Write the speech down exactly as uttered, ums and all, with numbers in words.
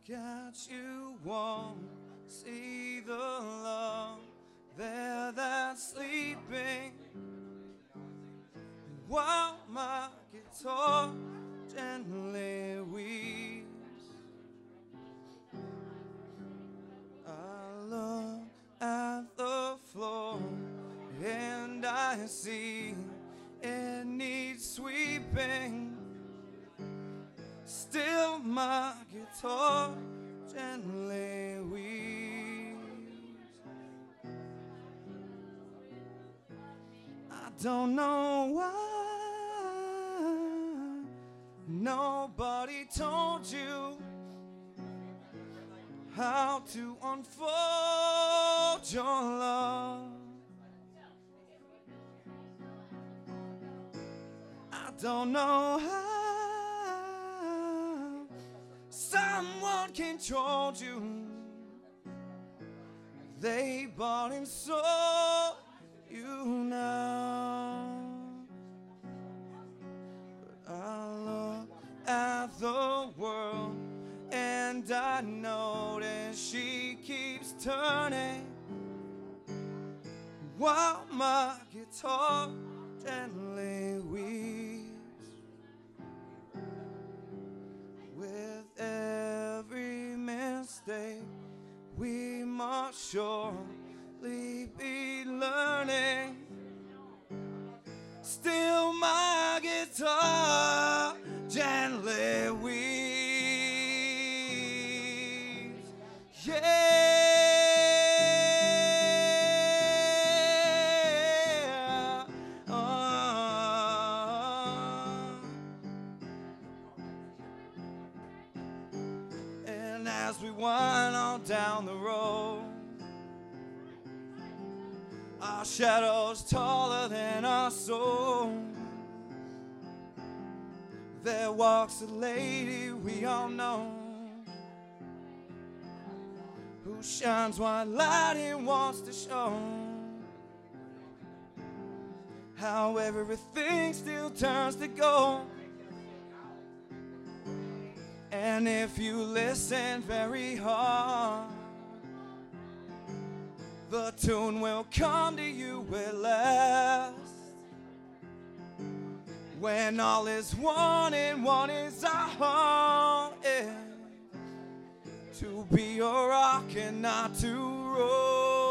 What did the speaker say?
at you, won't see the love there that's sleeping while my guitar gently weeps. I look at the floor and I see it needs sweeping. Still my guitar gently weeps. I don't know why nobody told you how to unfold your love. I don't know how someone controlled you. They bought and sold you now. But I look at the world and I notice she keeps turning while my guitar gently weeps. With every mistake we must surely be learning. Still my guitar gently weeps. Yeah. Uh. And as we wind on down the road, our shadows taller than our soul. There walks a lady we all know, who shines white light and wants to show how everything still turns to gold. And if you listen very hard, the tune will come to you at last. When all is one and one is our heart, yeah. To be a rock and not to roll.